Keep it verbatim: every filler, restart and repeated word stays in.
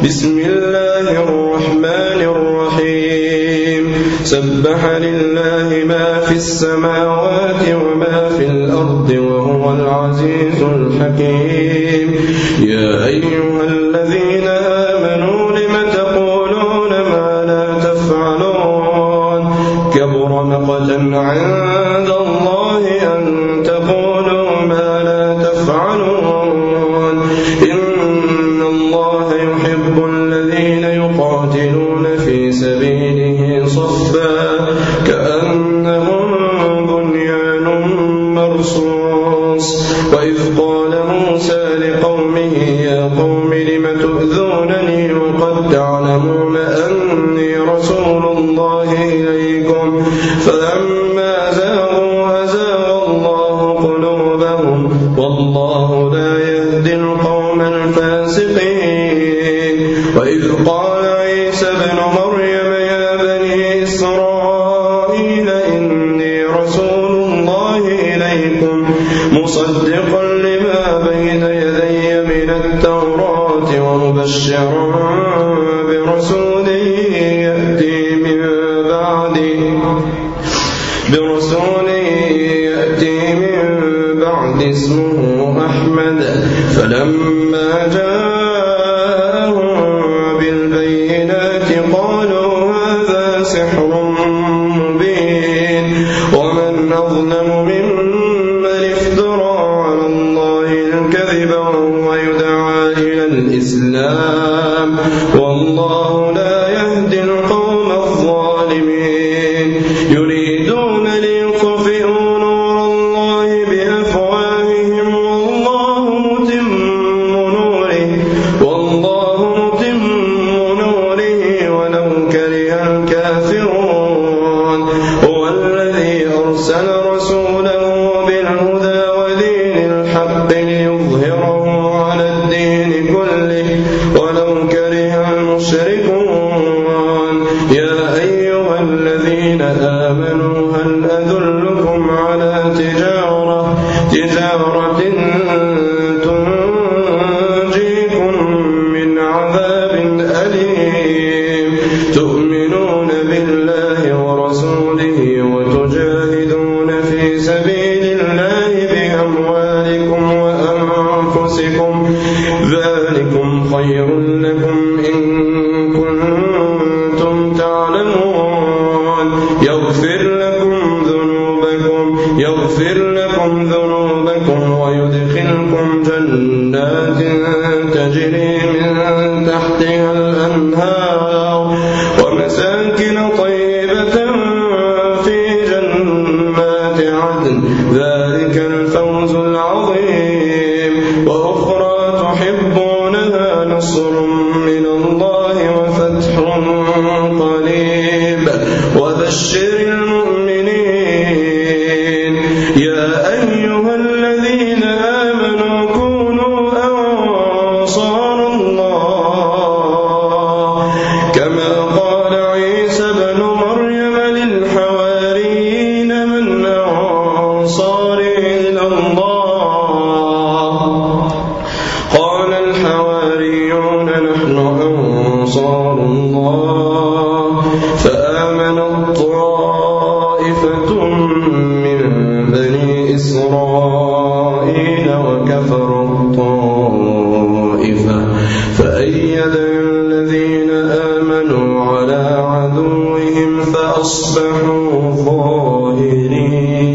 بسم الله الرحمن الرحيم سبح لله ما في السماوات وما في الأرض وهو العزيز الحكيم يا أيها الذين آمنوا لم تقولون ما لا تفعلون كبر مقتا عند الله أن تقولوا ما لا تفعلون إن الله يحب الذين يقاتلون في سبيله صفا كأنهم بنيان مرصوص وإذ قال موسى لقومه يا قوم لم تؤذونني وقد تعلمون أني رسول الله إليكم فلما زاغوا أزاغ الله قلوبهم والله لا يهدي القوم الفاسقين وإذ قال عيسى ابن مريم يا بني إسرائيل إني رسول الله إليكم مصدقا لما بين يدي من التوراة ومبشرا برسول يأتي من بعدي برسول يأتي من بعد اسمه أحمد فلما جاءهم بالبينات قالوا هذا سحر مبين ومن أظلم ممن افترى على الله الكذب وهو يدعى إلى الإسلام والله لا يهدي القوم الظالمين يريدون ليطفئوا نور الله بأفواههم والله متم نوره والله متم نوره ولو كره الكافرون هو الذي أرسل رسوله بالهدى ودين الحق ليظهره على الدين كله ولو كره المشركون يا أيها الذين آمنوا هل أدلكم على تجارة تجارة تنجيكم من عذاب أليم تؤمنون بالله ورسوله وتجاهدون في سبيل الله بأموالكم وأنفسكم ذلكم خير لكم إن كنتم تعلمون يغفر لكم ذنوبكم يغفر لكم ذنوبكم ويدخلكم جنات تجري من تحتها الأنهار ومساكن طيبة في جنات عدن ذلك الفوز العظيم وأخرى تحبونها نصر من الله وفتح قريب وبشر المؤمنين يا أيها الذين آمنوا كونوا أنصار الله كما قال عيسى ابن مريم للحواريين من أنصاري إلى الله قال الحواريون نحن أنصار الله فآمنت طائفة من بني إسرائيل وكفروا الطائفة فأيدنا الذين آمنوا على عدوهم فأصبحوا ظاهرين